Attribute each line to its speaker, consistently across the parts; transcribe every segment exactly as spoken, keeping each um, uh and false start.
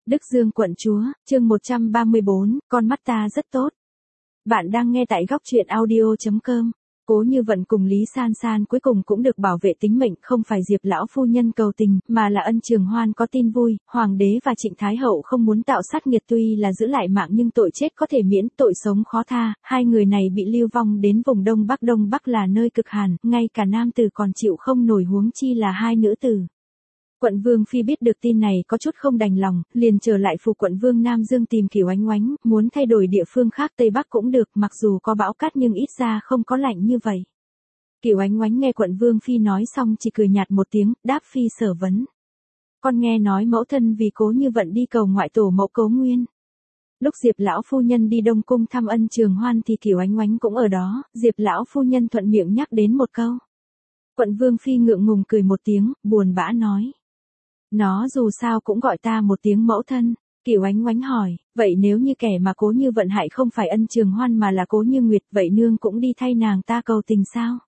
Speaker 1: Đức Dương quận chúa, chương một trăm ba mươi bốn, con mắt ta rất tốt. Bạn đang nghe tại góc truyện audio chấm com. Cố Như Vận cùng Lý San San cuối cùng cũng được bảo vệ tính mệnh, không phải Diệp lão phu nhân cầu tình, mà là Ân Trường Hoan có tin vui, hoàng đế và Trịnh Thái hậu không muốn tạo sát nghiệt, tuy là giữ lại mạng nhưng tội chết có thể miễn, tội sống khó tha, hai người này bị lưu vong đến vùng Đông Bắc. Đông Bắc là nơi cực hàn, ngay cả nam tử còn chịu không nổi, huống chi là hai nữ tử. Quận Vương Phi biết được tin này có chút không đành lòng, liền trở lại phủ quận Vương Nam Dương tìm Kiều Oánh Oánh, muốn thay đổi địa phương khác Tây Bắc cũng được, mặc dù có bão cát nhưng ít ra không có lạnh như vậy. Kiều Oánh Oánh nghe quận Vương Phi nói xong chỉ cười nhạt một tiếng, đáp Phi sở vấn. Con nghe nói mẫu thân vì Cố Như Vận đi cầu ngoại tổ mẫu Cố Nguyên. Lúc Diệp lão phu nhân đi Đông Cung thăm Ân Trường Hoan thì Kiều Oánh Oánh cũng ở đó, Diệp lão phu nhân thuận miệng nhắc đến một câu. Quận Vương Phi ngượng ngùng cười một tiếng, buồn bã nói. Nó dù sao cũng gọi ta một tiếng mẫu thân. Kiều Oánh Oánh hỏi, vậy nếu như kẻ mà Cố Như Vận hại không phải Ân Trường Hoan mà là Cố Như Nguyệt, vậy nương cũng đi thay nàng ta cầu tình sao?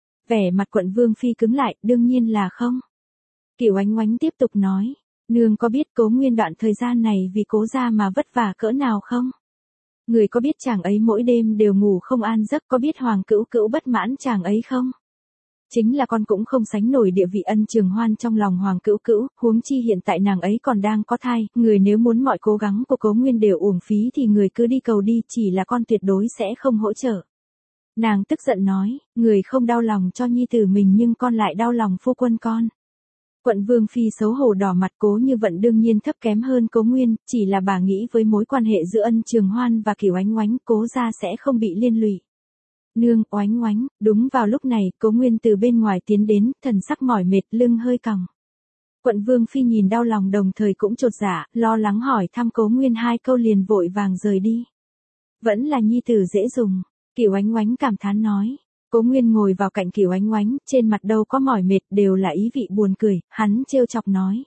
Speaker 1: Vẻ mặt quận Vương Phi cứng lại, đương nhiên là không. Kiều Oánh Oánh tiếp tục nói, nương có biết Cố Nguyên đoạn thời gian này vì Cố gia mà vất vả cỡ nào không? Người có biết chàng ấy mỗi đêm đều ngủ không an giấc, có biết Hoàng Cữu Cữu bất mãn chàng ấy không? Chính là con cũng không sánh nổi địa vị Ân Trường Hoan trong lòng Hoàng Cữu Cữu, huống chi hiện tại nàng ấy còn đang có thai, người nếu muốn mọi cố gắng của Cố Nguyên đều uổng phí thì người cứ đi cầu đi, chỉ là con tuyệt đối sẽ không hỗ trợ. Nàng tức giận nói, người không đau lòng cho nhi tử mình nhưng con lại đau lòng phu quân con. Quận Vương Phi xấu hổ đỏ mặt, Cố Như Vận đương nhiên thấp kém hơn Cố Nguyên, chỉ là bà nghĩ với mối quan hệ giữa Ân Trường Hoan và Kiều Oánh Oánh, Cố gia sẽ không bị liên lụy. Nương, Oánh Oánh, đúng vào lúc này, Cố Nguyên từ bên ngoài tiến đến, thần sắc mỏi mệt, lưng hơi còng. Quận Vương Phi nhìn đau lòng đồng thời cũng chột dạ, lo lắng hỏi thăm Cố Nguyên hai câu liền vội vàng rời đi. Vẫn là nhi tử dễ dùng, Kiều Oánh Oánh cảm thán nói. Cố Nguyên ngồi vào cạnh Kiều Oánh Oánh, trên mặt đâu có mỏi mệt, đều là ý vị buồn cười, hắn trêu chọc nói.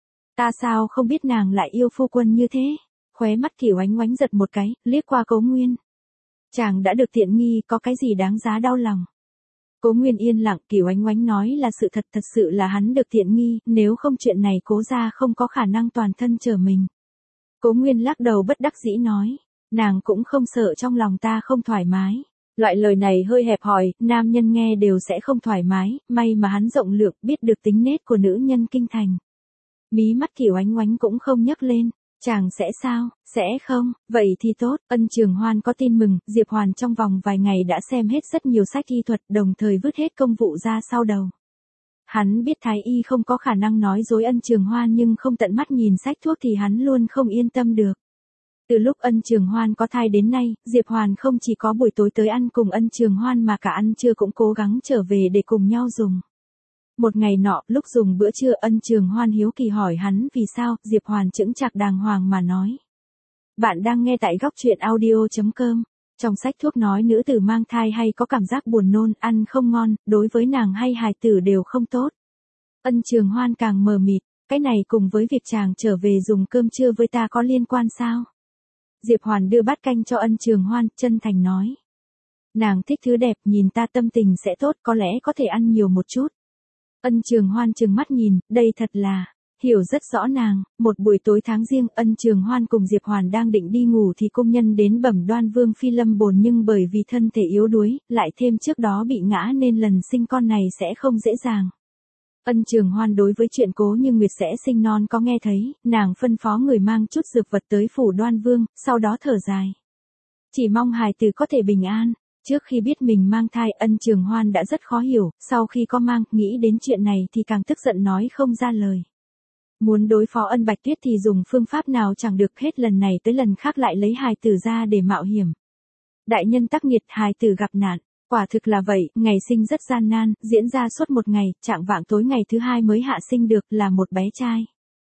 Speaker 1: Ta sao không biết nàng lại yêu phu quân như thế? Khóe mắt Kiều Oánh Oánh giật một cái, liếc qua Cố Nguyên. Chàng đã được tiện nghi, có cái gì đáng giá đau lòng. Cố Nguyên yên lặng, Kiều Oánh Oánh nói là sự thật, thật sự là hắn được tiện nghi, nếu không chuyện này Cố gia không có khả năng toàn thân trở mình. Cố Nguyên lắc đầu bất đắc dĩ nói, nàng cũng không sợ trong lòng ta không thoải mái. Loại lời này hơi hẹp hòi, nam nhân nghe đều sẽ không thoải mái, may mà hắn rộng lượng, biết được tính nết của nữ nhân kinh thành. Mí mắt Kiều Oánh Oánh cũng không nhấc lên. Chàng sẽ sao, sẽ không, vậy thì tốt. Ân Trường Hoan có tin mừng, Diệp Hoàn trong vòng vài ngày đã xem hết rất nhiều sách y thuật, đồng thời vứt hết công vụ ra sau đầu. Hắn biết Thái y không có khả năng nói dối Ân Trường Hoan nhưng không tận mắt nhìn sách thuốc thì hắn luôn không yên tâm được. Từ lúc Ân Trường Hoan có thai đến nay, Diệp Hoàn không chỉ có buổi tối tới ăn cùng Ân Trường Hoan mà cả ăn trưa cũng cố gắng trở về để cùng nhau dùng. Một ngày nọ, lúc dùng bữa trưa, Ân Trường Hoan hiếu kỳ hỏi hắn vì sao, Diệp Hoàn chững chạc đàng hoàng mà nói. Bạn đang nghe tại góc truyện audio chấm com. Trong sách thuốc nói nữ tử mang thai hay có cảm giác buồn nôn, ăn không ngon, đối với nàng hay hài tử đều không tốt. Ân Trường Hoan càng mờ mịt, cái này cùng với việc chàng trở về dùng cơm trưa với ta có liên quan sao? Diệp Hoàn đưa bát canh cho Ân Trường Hoan, chân thành nói. Nàng thích thứ đẹp, nhìn ta tâm tình sẽ tốt, có lẽ có thể ăn nhiều một chút. Ân Trường Hoan trừng mắt nhìn, đây thật là, hiểu rất rõ nàng. Một buổi tối tháng riêng, Ân Trường Hoan cùng Diệp Hoàn đang định đi ngủ thì công nhân đến bẩm Đoan Vương Phi lâm bồn, nhưng bởi vì thân thể yếu đuối, lại thêm trước đó bị ngã nên lần sinh con này sẽ không dễ dàng. Ân Trường Hoan đối với chuyện Cố Như Nguyệt sẽ sinh non có nghe thấy, nàng phân phó người mang chút dược vật tới phủ Đoan Vương, sau đó thở dài. Chỉ mong hài tử có thể bình an. Trước khi biết mình mang thai, Ân Trường Hoan đã rất khó hiểu, sau khi có mang, nghĩ đến chuyện này thì càng tức giận nói không ra lời. Muốn đối phó Ân Bạch Tuyết thì dùng phương pháp nào chẳng được, hết lần này tới lần khác lại lấy hài tử ra để mạo hiểm. Đại nhân tác nghiệt, hài tử gặp nạn, quả thực là vậy, ngày sinh rất gian nan, diễn ra suốt một ngày, trạng vạng tối ngày thứ hai mới hạ sinh được, là một bé trai.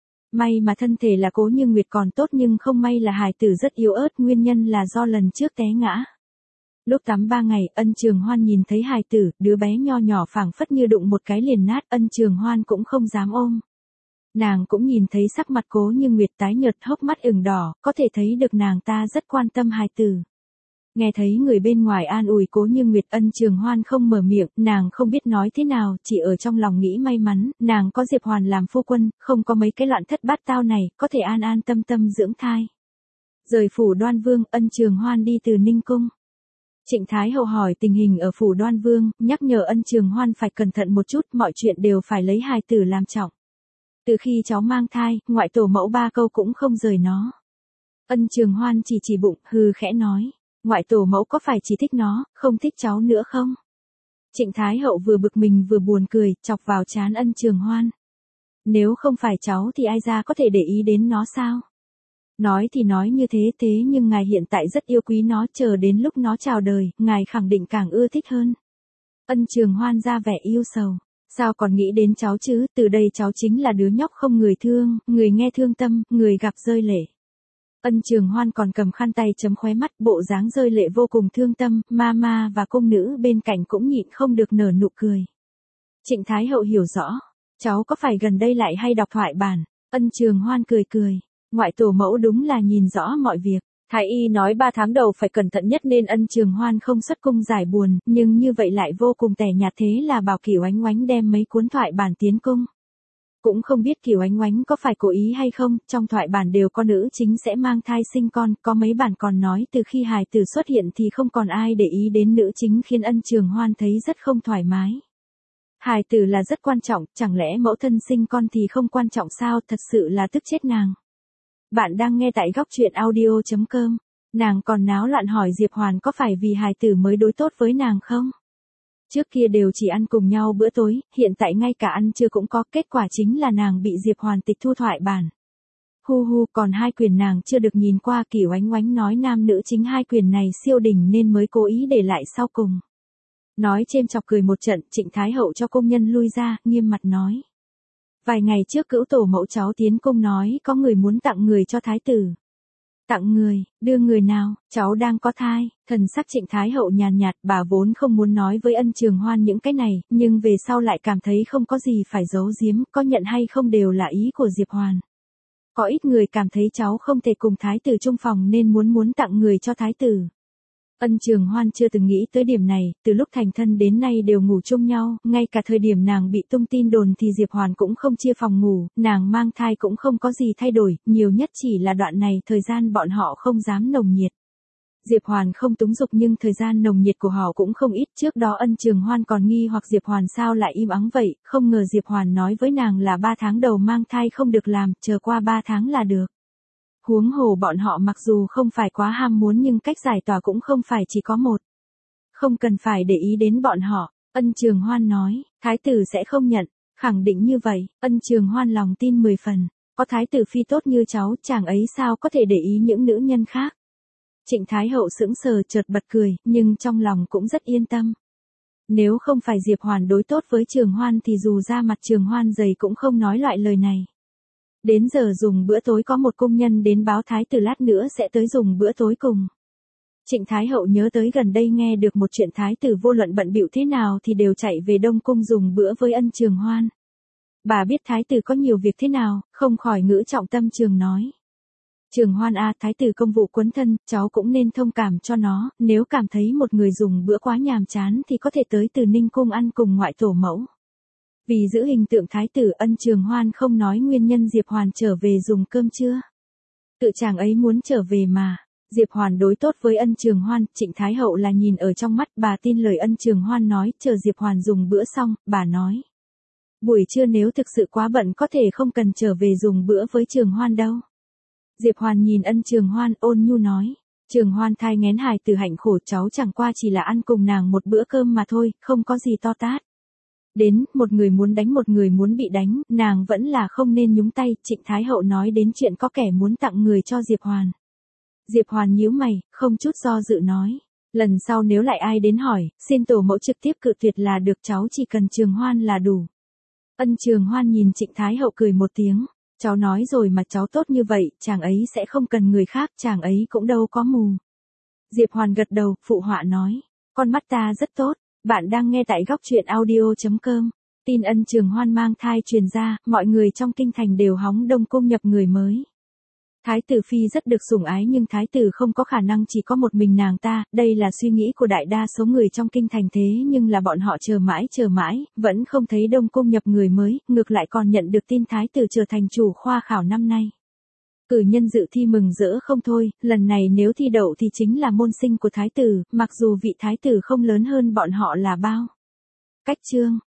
Speaker 1: May mà thân thể là Cố Như Nguyệt còn tốt nhưng không may là hài tử rất yếu ớt, nguyên nhân là do lần trước té ngã. Lúc tắm ba ngày, Ân Trường Hoan nhìn thấy hài tử, đứa bé nho nhỏ phảng phất như đụng một cái liền nát, Ân Trường Hoan cũng không dám ôm. Nàng cũng nhìn thấy sắc mặt Cố Như Nguyệt tái nhợt, hốc mắt ửng đỏ, có thể thấy được nàng ta rất quan tâm hài tử. Nghe thấy người bên ngoài an ủi Cố Như Nguyệt, Ân Trường Hoan không mở miệng, nàng không biết nói thế nào, chỉ ở trong lòng nghĩ may mắn, nàng có Diệp Hoàn làm phu quân, không có mấy cái loạn thất bát tao này, có thể an an tâm tâm dưỡng thai. Rời phủ Đoan Vương, Ân Trường Hoan đi từ Ninh Cung. Trịnh Thái Hậu hỏi tình hình ở phủ Đoan Vương, nhắc nhở Ân Trường Hoan phải cẩn thận một chút, mọi chuyện đều phải lấy hài tử làm trọng. Từ khi cháu mang thai, ngoại tổ mẫu ba câu cũng không rời nó. Ân Trường Hoan chỉ chỉ bụng, hừ khẽ nói, ngoại tổ mẫu có phải chỉ thích nó, không thích cháu nữa không? Trịnh Thái Hậu vừa bực mình vừa buồn cười, chọc vào trán Ân Trường Hoan. Nếu không phải cháu thì ai ra có thể để ý đến nó sao? Nói thì nói như thế thế nhưng ngài hiện tại rất yêu quý nó, chờ đến lúc nó chào đời, ngài khẳng định càng ưa thích hơn. Ân Trường Hoan ra vẻ yêu sầu. Sao còn nghĩ đến cháu chứ, từ đây cháu chính là đứa nhóc không người thương, người nghe thương tâm, người gặp rơi lệ. Ân Trường Hoan còn cầm khăn tay chấm khóe mắt, bộ dáng rơi lệ vô cùng thương tâm, mama và cung nữ bên cạnh cũng nhịn không được nở nụ cười. Trịnh Thái Hậu hiểu rõ, cháu có phải gần đây lại hay đọc thoại bản? Ân Trường Hoan cười cười, ngoại tổ mẫu đúng là nhìn rõ mọi việc. Thái y nói ba tháng đầu phải cẩn thận nhất nên Ân Trường Hoan không xuất cung giải buồn, nhưng như vậy lại vô cùng tẻ nhạt, thế là bảo Kiều Ánh Oánh đem mấy cuốn thoại bản tiến cung. Cũng không biết Kiều Ánh Oánh có phải cố ý hay không, trong thoại bản đều có nữ chính sẽ mang thai sinh con, có mấy bản còn nói từ khi hài tử xuất hiện thì không còn ai để ý đến nữ chính, khiến Ân Trường Hoan thấy rất không thoải mái. Hài tử là rất quan trọng, chẳng lẽ mẫu thân sinh con thì không quan trọng sao, thật sự là tức chết nàng. Bạn đang nghe tại góc truyện audio chấm com. Nàng còn náo loạn hỏi Diệp Hoàn có phải vì hài tử mới đối tốt với nàng không? Trước kia đều chỉ ăn cùng nhau bữa tối, hiện tại ngay cả ăn trưa cũng có, kết quả chính là nàng bị Diệp Hoàn tịch thu thoại bản. Hu hu, còn hai quyển nàng chưa được nhìn qua, Kiều Ánh Oánh nói nam nữ chính hai quyển này siêu đỉnh nên mới cố ý để lại sau cùng. Nói chêm chọc cười một trận, Trịnh Thái Hậu cho công nhân lui ra, nghiêm mặt nói. Vài ngày trước cữu tổ mẫu cháu tiến cung nói có người muốn tặng người cho thái tử. Tặng người, đưa người nào, cháu đang có thai, thần sắc Trịnh Thái Hậu nhàn nhạt, bà vốn không muốn nói với Ân Trường Hoan những cái này, nhưng về sau lại cảm thấy không có gì phải giấu giếm, có nhận hay không đều là ý của Diệp Hoàn. Có ít người cảm thấy cháu không thể cùng thái tử chung phòng nên muốn muốn tặng người cho thái tử. Ân Trường Hoan chưa từng nghĩ tới điểm này, từ lúc thành thân đến nay đều ngủ chung nhau, ngay cả thời điểm nàng bị tung tin đồn thì Diệp Hoàn cũng không chia phòng ngủ, nàng mang thai cũng không có gì thay đổi, nhiều nhất chỉ là đoạn này thời gian bọn họ không dám nồng nhiệt. Diệp Hoàn không túng dục nhưng thời gian nồng nhiệt của họ cũng không ít, trước đó Ân Trường Hoan còn nghi hoặc Diệp Hoàn sao lại im ắng vậy, không ngờ Diệp Hoàn nói với nàng là ba tháng đầu mang thai không được làm, chờ qua ba tháng là được. Huống hồ bọn họ mặc dù không phải quá ham muốn nhưng cách giải tỏa cũng không phải chỉ có một. Không cần phải để ý đến bọn họ, Ân Trường Hoan nói, thái tử sẽ không nhận, khẳng định như vậy, Ân Trường Hoan lòng tin mười phần, có thái tử phi tốt như cháu, chàng ấy sao có thể để ý những nữ nhân khác. Trịnh Thái Hậu sững sờ chợt bật cười, nhưng trong lòng cũng rất yên tâm. Nếu không phải Diệp Hoàn đối tốt với Trường Hoan thì dù ra mặt Trường Hoan dày cũng không nói loại lời này. Đến giờ dùng bữa tối có một công nhân đến báo thái tử lát nữa sẽ tới dùng bữa tối cùng. Trịnh Thái Hậu nhớ tới gần đây nghe được một chuyện thái tử vô luận bận bịu thế nào thì đều chạy về Đông Cung dùng bữa với Ân Trường Hoan. Bà biết thái tử có nhiều việc thế nào, không khỏi ngữ trọng tâm trường nói. Trường Hoan a, thái tử công vụ quấn thân, cháu cũng nên thông cảm cho nó, nếu cảm thấy một người dùng bữa quá nhàm chán thì có thể tới từ Ninh Cung ăn cùng ngoại tổ mẫu. Vì giữ hình tượng thái tử, Ân Trường Hoan không nói nguyên nhân Diệp Hoàn trở về dùng cơm trưa. Tự chàng ấy muốn trở về mà. Diệp Hoàn đối tốt với Ân Trường Hoan, Trịnh Thái Hậu là nhìn ở trong mắt, bà tin lời Ân Trường Hoan nói, chờ Diệp Hoàn dùng bữa xong, bà nói. Buổi trưa nếu thực sự quá bận có thể không cần trở về dùng bữa với Trường Hoan đâu. Diệp Hoàn nhìn Ân Trường Hoan ôn nhu nói. Trường Hoan thai nghén hài từ hạnh khổ, cháu chẳng qua chỉ là ăn cùng nàng một bữa cơm mà thôi, không có gì to tát. Đến, một người muốn đánh một người muốn bị đánh, nàng vẫn là không nên nhúng tay. Trịnh Thái Hậu nói đến chuyện có kẻ muốn tặng người cho Diệp Hoàn. Diệp Hoàn nhíu mày, không chút do dự nói. Lần sau nếu lại ai đến hỏi, xin tổ mẫu trực tiếp cự tuyệt là được, cháu chỉ cần Trường Hoan là đủ. Ân Trường Hoan nhìn Trịnh Thái Hậu cười một tiếng. Cháu nói rồi mà, cháu tốt như vậy, chàng ấy sẽ không cần người khác, chàng ấy cũng đâu có mù. Diệp Hoàn gật đầu, phụ họa nói. Con mắt ta rất tốt. Bạn đang nghe tại góc truyện audio chấm com. Tin Ân Trường Hoan mang thai truyền ra, mọi người trong kinh thành đều hóng Đông Cung nhập người mới. Thái tử phi rất được sủng ái nhưng thái tử không có khả năng chỉ có một mình nàng ta, đây là suy nghĩ của đại đa số người trong kinh thành thế nhưng là bọn họ chờ mãi chờ mãi, vẫn không thấy Đông Cung nhập người mới, ngược lại còn nhận được tin thái tử trở thành chủ khoa khảo năm nay. Cử nhân dự thi mừng rỡ không thôi, lần này nếu thi đậu thì chính là môn sinh của thái tử, mặc dù vị thái tử không lớn hơn bọn họ là bao. Cách chương